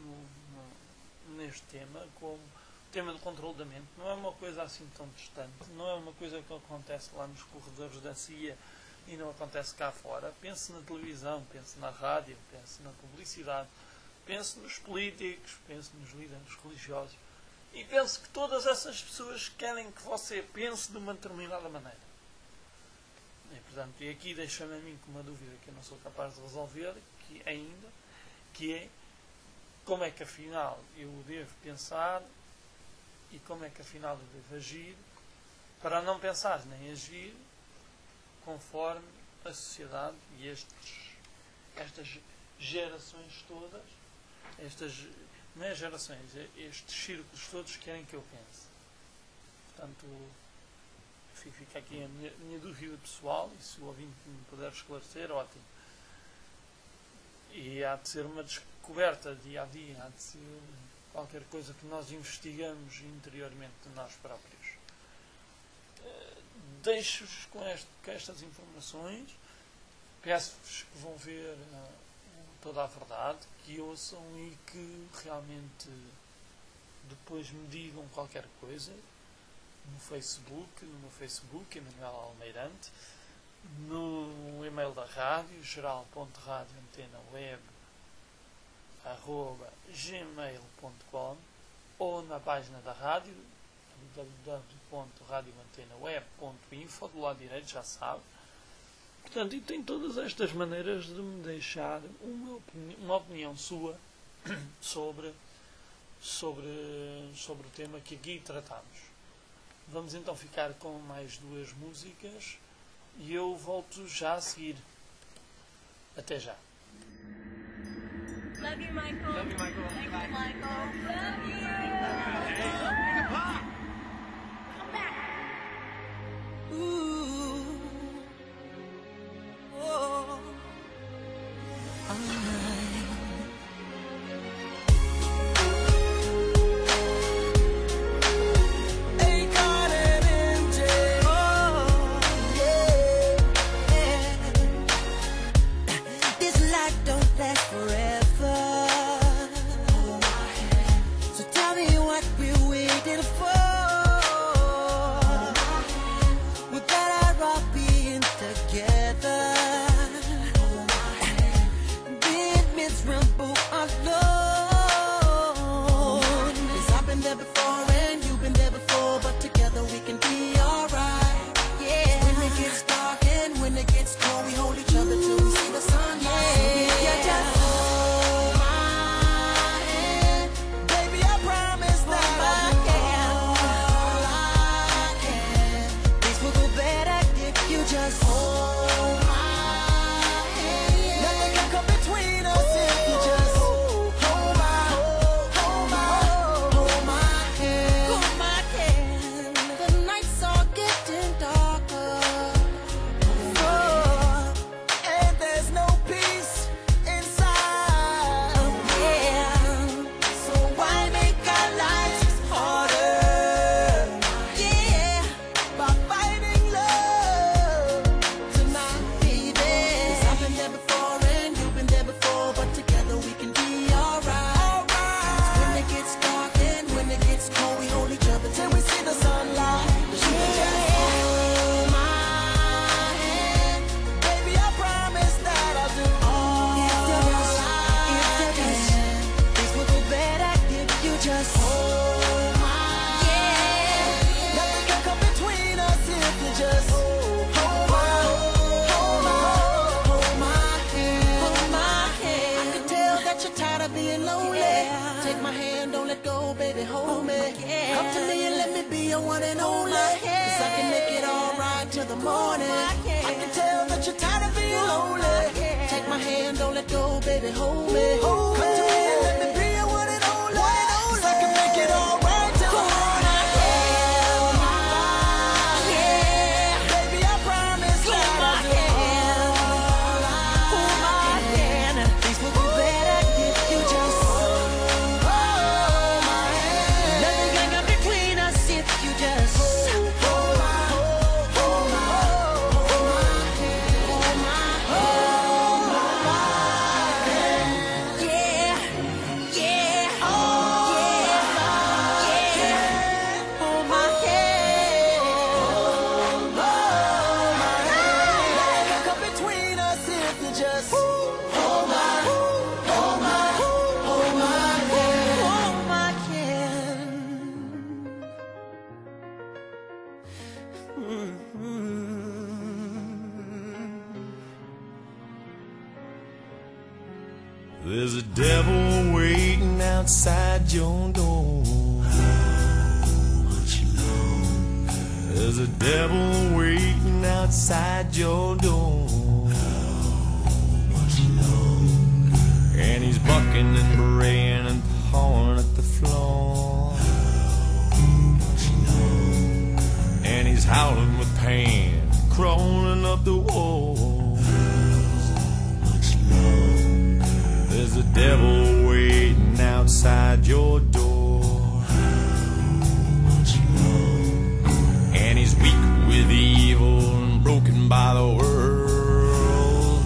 neste tema como o tema do controle da mente. Não é uma coisa assim tão distante, não é uma coisa que acontece lá nos corredores da CIA e não acontece cá fora. Pense na televisão, pense na rádio, pense na publicidade, pense nos políticos, pense nos líderes religiosos, e pense que todas essas pessoas querem que você pense de uma determinada maneira. portanto, e aqui deixa-me a mim com uma dúvida que eu não sou capaz de resolver, que é como é que afinal eu devo pensar e como é que afinal eu devo agir para não pensar nem agir conforme a sociedade e estas gerações todas, não é gerações, estes círculos todos querem que eu pense. Portanto, fica aqui a minha dúvida pessoal, e se o ouvinte me puder esclarecer, ótimo. E há de ser uma descoberta dia a dia, há de ser qualquer coisa que nós investigamos interiormente de nós próprios. Deixo-vos com estas informações, peço-vos que vão ver toda a verdade, que ouçam e que realmente depois me digam qualquer coisa no meu Facebook, Emanuel Almeirante, no e-mail da rádio, geral.radioantena.web@gmail.com, ou na página da rádio, www.radioantenaweb.info, do lado direito, já sabe. Portanto, e tem todas estas maneiras de me deixar uma opinião sua sobre o tema que aqui tratamos. Vamos então ficar com mais 2 músicas e eu volto já a seguir. Até já. Love you, Michael. Love you, Michael. Thank you, Michael. Love you. Come back. Ooh. Oh. Akon and MJ. Oh, yeah. This life don't last forever. So tell me what we're waiting for. We're better off being together. Being miserable alone. 'Cause I've been there before and you've been there before, but together we can be alright. Yeah. When it gets dark and when it gets cold, we hold each other till we see the sunlight. If you just hold my hand, Baby, I promise that I'll do all I can. Things will go better if you just hold my hand. nothing can come between us if you just hold my hand. Hold my hand. The nights are getting darker. And there's no peace inside. Yeah. So why make our lives harder? Yeah. By fighting love tonight, Baby. 'Cause I've been there before and you've been there before, but together we can be alright. When it gets dark and when it gets cold, we hold each other till we see the sunlight. You can just hold my hand. Baby, I promise that I'll do all I can. Things will go better if you just Hold my hand. Nothing can come between us if you just hold my hand. hold my hand. I can tell that you're tired of being lonely. Yeah. Take my hand, don't let go, baby, hold me. Yeah. Come to me and let me be your one and only. 'Cause I can make it alright till the morning. Yeah. I can tell that you're tired of being lonely. Yeah. Take my hand, don't let go, baby, hold me. Come to me and let me be your one and only. 'Cause I can make it alright till the morning. Baby, I promise that I'll do all I can. Things will go better if you just Hold my hand. nothing can come between us if you just Hold my hand. There's a devil waiting outside your door. There's a devil waiting outside your door. And he's bucking and braying and pawing at the floor. And he's howling with pain, crawling up the wall. There's a devil waiting outside your door. And he's weak with evil and broken by the world.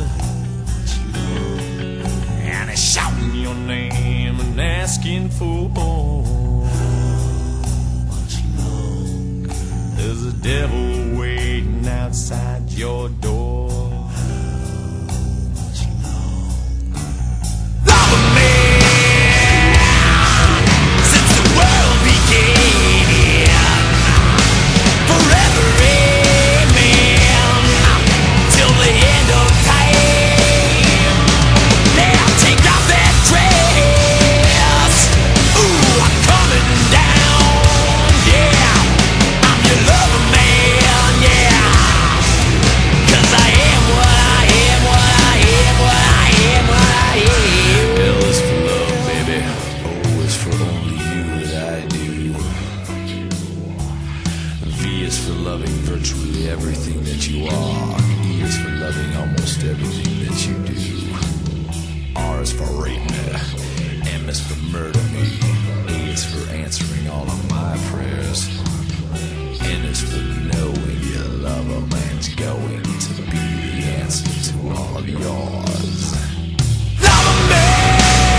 And he's shouting your name and asking for more. There's a devil waiting outside your door. Everything that you are. E is for loving almost everything that you do. R is for rape me. M is for murder me. A is for answering all of my prayers. N is for knowing your love a man's going to be the answer to all of yours. Love a man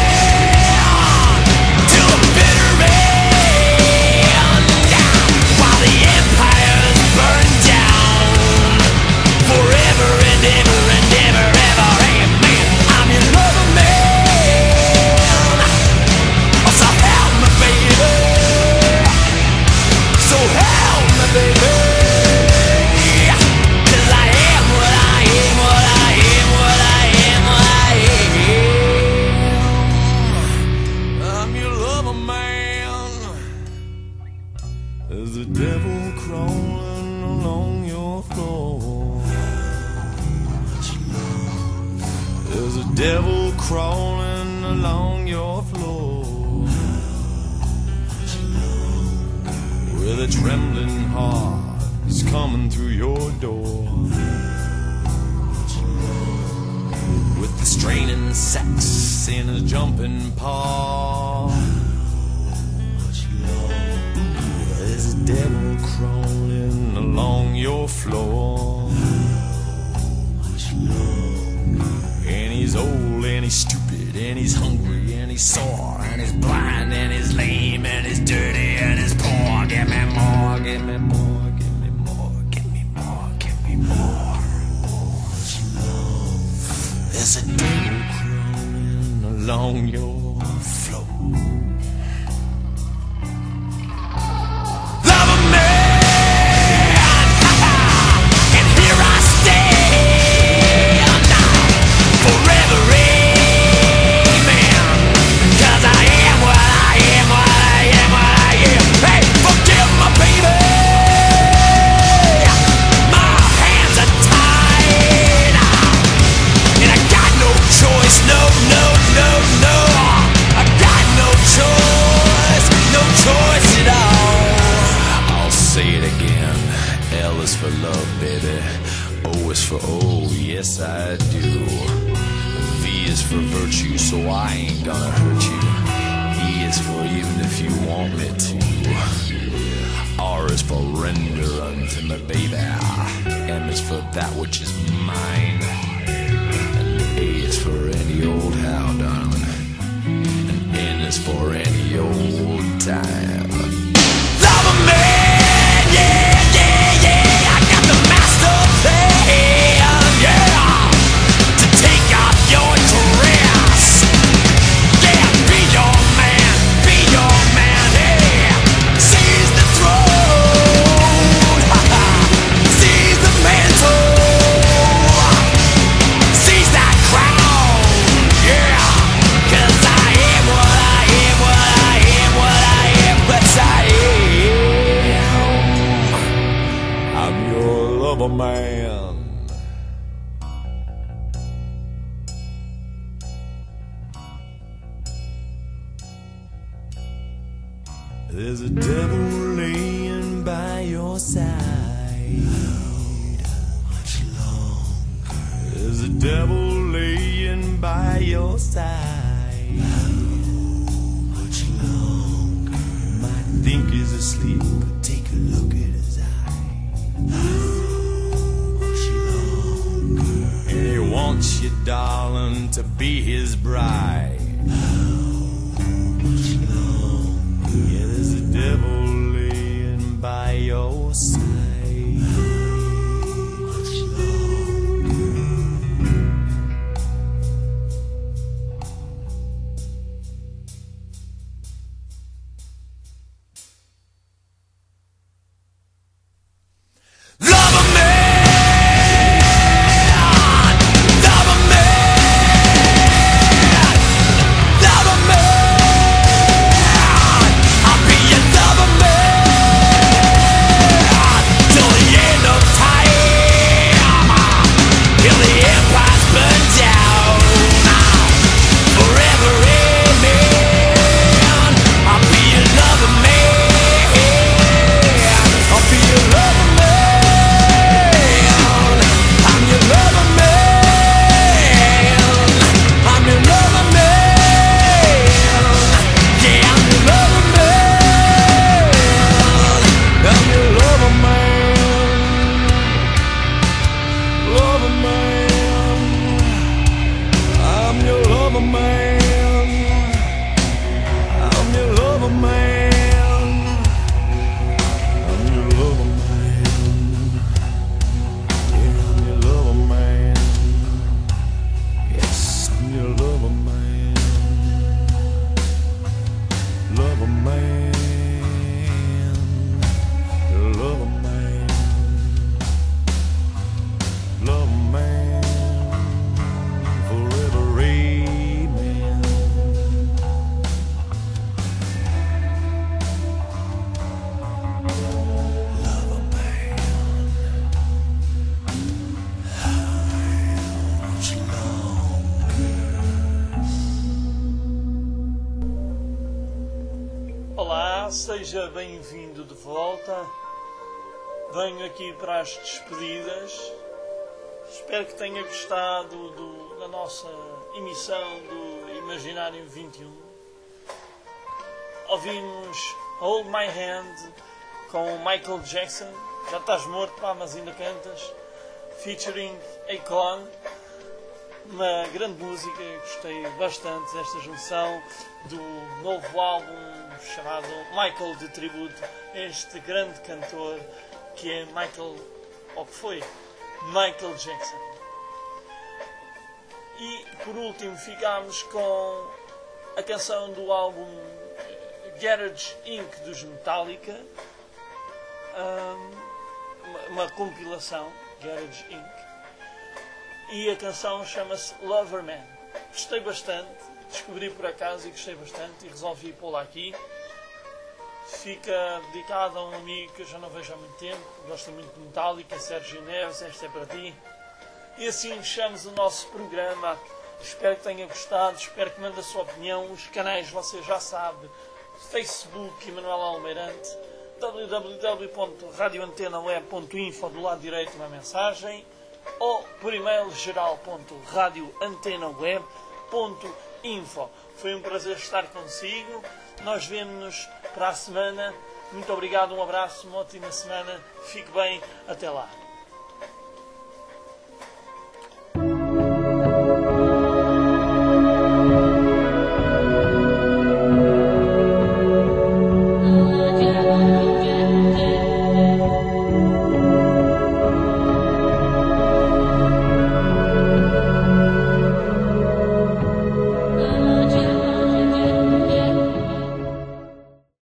till the bitter end, while the empires burn down. Forever and ever and ever, ever, amen. I'm your lover man. Oh, so help me, baby. So help me, baby. 'Cause I am what I am, what I am, what I am, what I am. I'm your lover man. There's a devil crawling along your floor. There's a devil crawling along your floor. With a trembling heart, he's coming through your door. With the straining sex in his jumping paw. There's a devil crawling along your floor. And he's old and he's stupid and he's hungry and he's sore and he's blind and he's lame and he's dirty and he's poor. Give me more, give me more, give me more, give me more, give me more. There's a devil crawling along your floor. Love a man, and here I stand forever, amen. 'Cause I am what I am, what I am, what I am. Hey, forgive my baby. My hands are tied, and I got no choice. No, no, no, no. I got no choice, no choice at all. I'll say it again. L is for love, baby. O is for oh, yes I do. V is for virtue, so I ain't gonna hurt you. E is for even if you want me to. R is for render unto me, baby. M is for that which is mine. And A is for any old how, darling. And N is for any old time. Love a man, yeah, yeah, yeah. I got the master plan, yeah. To take off your dress. Yeah, be your man, yeah. Seize the throne, seize the mantle. There's a devil laying by your side. How much longer? There's a devil laying by your side. How much longer? Might think he's asleep, but take a look at his eye. How much longer? And he wants you, darling, to be his bride. Yeah, there's a devil laying by your side. Much longer. Love a man, love a man, love a man. Seja bem-vindo de volta. Venho aqui para as despedidas. Espero que tenha gostado da nossa emissão do Imaginário 21. Ouvimos Hold My Hand com Michael Jackson. Já estás morto, pá, mas ainda cantas. Featuring Akon. Uma grande música, gostei bastante desta junção do novo álbum chamado Michael de tributo a este grande cantor que é Michael Jackson. E por último ficámos com a canção do álbum Garage Inc. dos Metallica, uma compilação, Garage Inc. E a canção chama-se Loverman. Gostei bastante, descobri por acaso e gostei bastante e resolvi pô-la aqui. Fica dedicado a um amigo que eu já não vejo há muito tempo, gosta muito de Metallica, Sérgio Neves, esta é para ti. E assim fechamos o nosso programa. Espero que tenha gostado, espero que mande a sua opinião. Os canais você já sabe, Facebook Emanuel Almeirante, www.radioantenaweb.info, do lado direito uma mensagem, ou por e-mail geral.radioantenaweb.info. Foi um prazer estar consigo. Nós vemo-nos para a semana. Muito obrigado, um abraço, uma ótima semana. Fique bem, até lá.